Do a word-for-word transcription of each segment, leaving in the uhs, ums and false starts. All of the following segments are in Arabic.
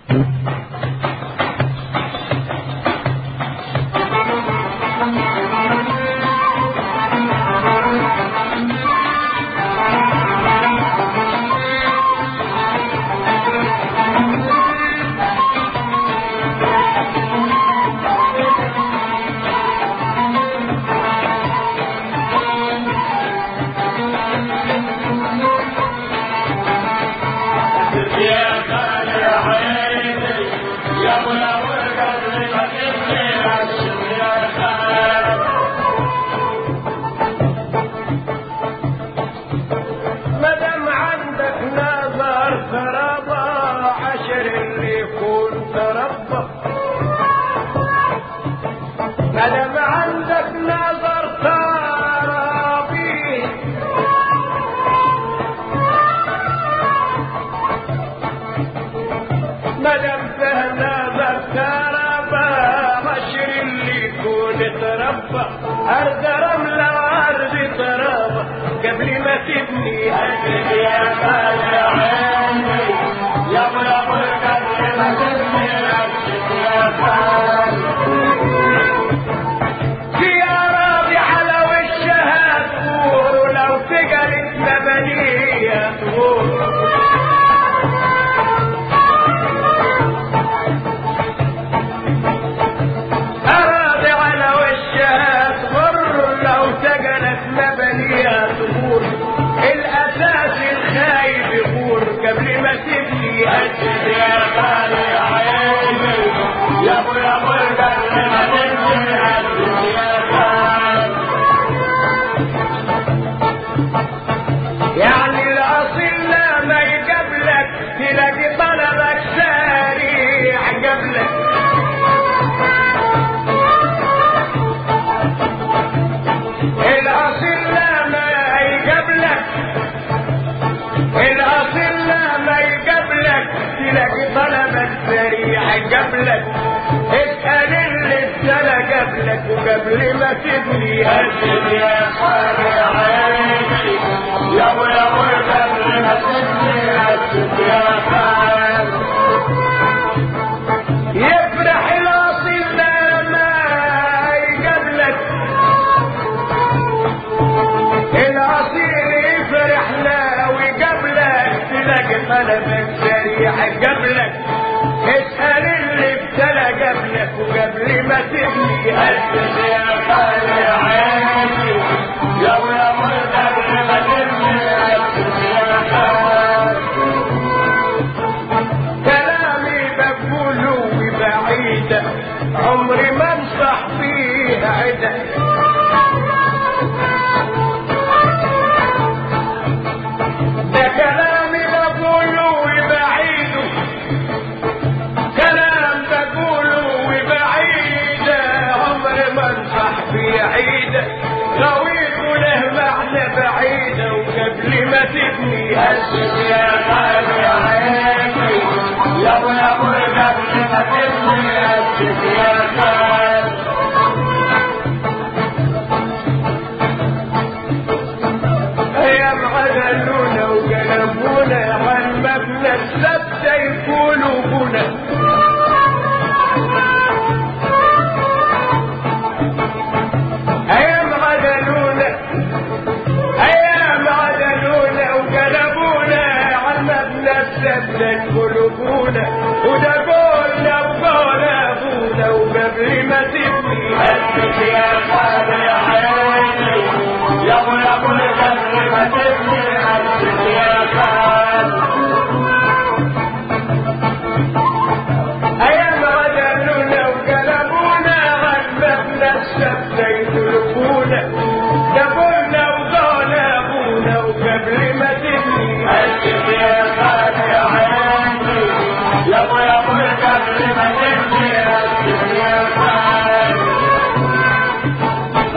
أرض رملة وأرض ترابة قبل ما تبني هدد يا خالي عيني يا ابو يا ابو قبل ما تبني هدد يا خالي في أراضي على وشها تفور ولو تقلت مبنية تفور الأساس الخايب يغور قبل ما تبني هدد يا خالي عيني يا ابو يا ابو قبل ما تبني هدد يا خالي يعني الأصيل لما يقبلك تلاقي طلبك سريع قبلك الأصيل لما يقبلك الأصيل لما يقبلك تلاقي طلبك سريع قبلك اسأل اللي ابتلى قبلك وقبل ما تبني هدد يا خالي عيني يا ابو يا ابو قبل ما تبني هدد يا خالي يفرح الأصيل لما يقبلك الأصيل يفرح لو يقبلك تلاقي طلبك سريع قبلك اسأل اللي ابتلى قبلك وقبل ما تبني هدد يا خالي عيني يا ابو يا ابو قبل ما تبني هدد يا خالي كلامي بقوله بعيدة عمري ما انصح فيه عدة ده كلامي بقوله بعيده كلام بقوله بعيدة عمري ما انصح فيه عيدة غويت له معنى بعيدة وقبل ما تبني هدد يا خالي عيني يا ابو يا ابو قبل ما تبني هدد يا خالي ايام عدلونا وقلبونا عن مبنى السبت يكونوا بنا ايام عدلونا ايام عدلونا وقلبونا عن مبنى السبت يكونوا بنا وده قولنا وقولنا ابونا وقبل ما تبني هدد يا خالي عيني يا ابو يا ابو قبل ما تبني هدد يا خالي ايام عدلونا وقلبونا عن مبنى السبت يطلبونا جابونا وضعنا ابونا وقبل ما تبني هدد يا خالي عيني يا ابو يا ابو قبل ما تبني هدد يا خالي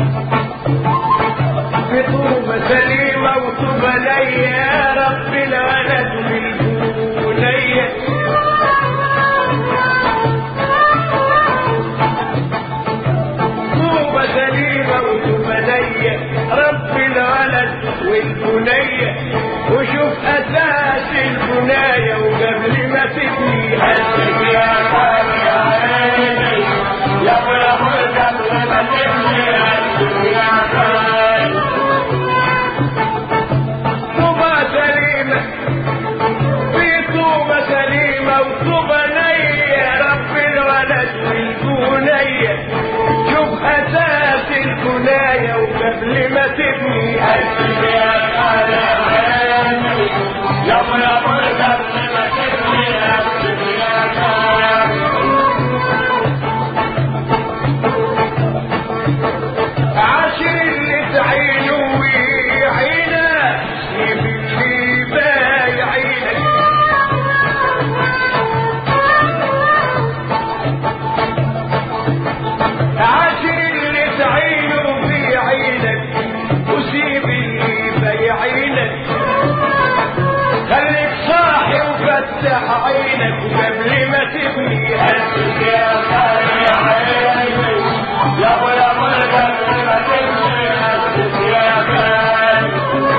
عينك وقبل ما تبني أسس يا غالي عيني يابا يابا قبل ما تبني أسس يا غالي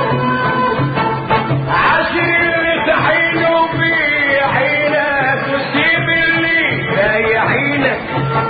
عاشر اللي تحينه بعينك وسيب اللي بايعينك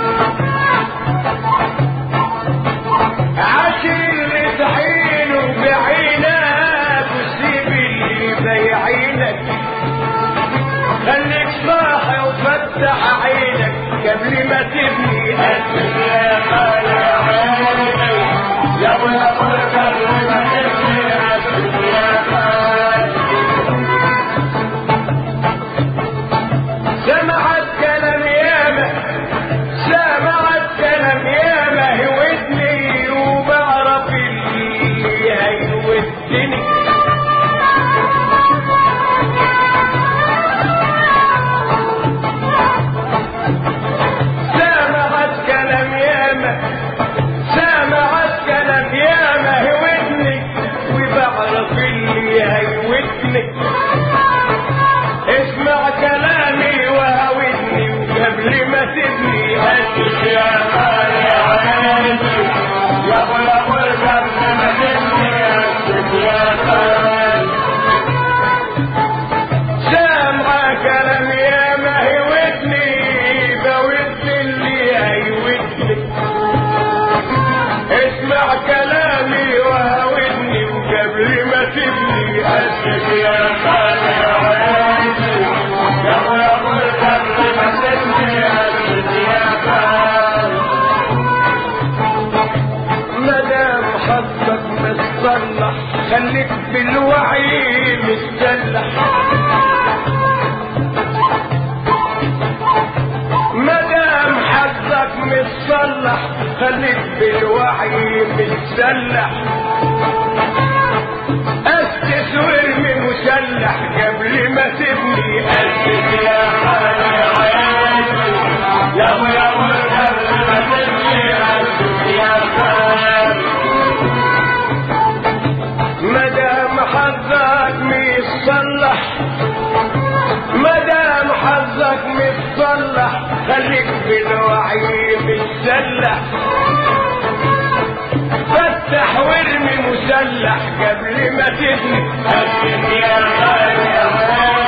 عاشر اللي تحينه بعينك وسيب اللي بايعينك خليك صاحي وفتح عينك قبل ما تبني أسس يا غالي عيني يابا يابا قبل ما تبني أسس يا غالي سمعت كلام ياما سمعت كلام ياما هودني وبعرف اللي هيودني سمعت كلام ياما سمعت كلام ياما هودني وبعرف اللي هيودني اسمع كلامي وهودني وقبل ما تبني أسس يا غالي عيني يابا يابا قبل ما تبني أسس يا غالي سامع كلام ياما هودني بود اللي هيودني اسمع كلامي وهودني وقبل ما تبني أسس يا غالي عيني يابا يابا قبل ما تبني أسس يا غالي مدام حظك متصلح خليك بالوعي متسلح مدام حظك متصلح خليك بالوعي متسلح أسس وارمي مسلح قبل ما تبني أسس يا غالي عيني يابا يابا قبل ما تبني أسس يا غالي مدام حظك متصلح مدام حظك متصلح خليك بالوعي متسلح فتح وارمي مسلح قبل ما تبني أسس يا غالي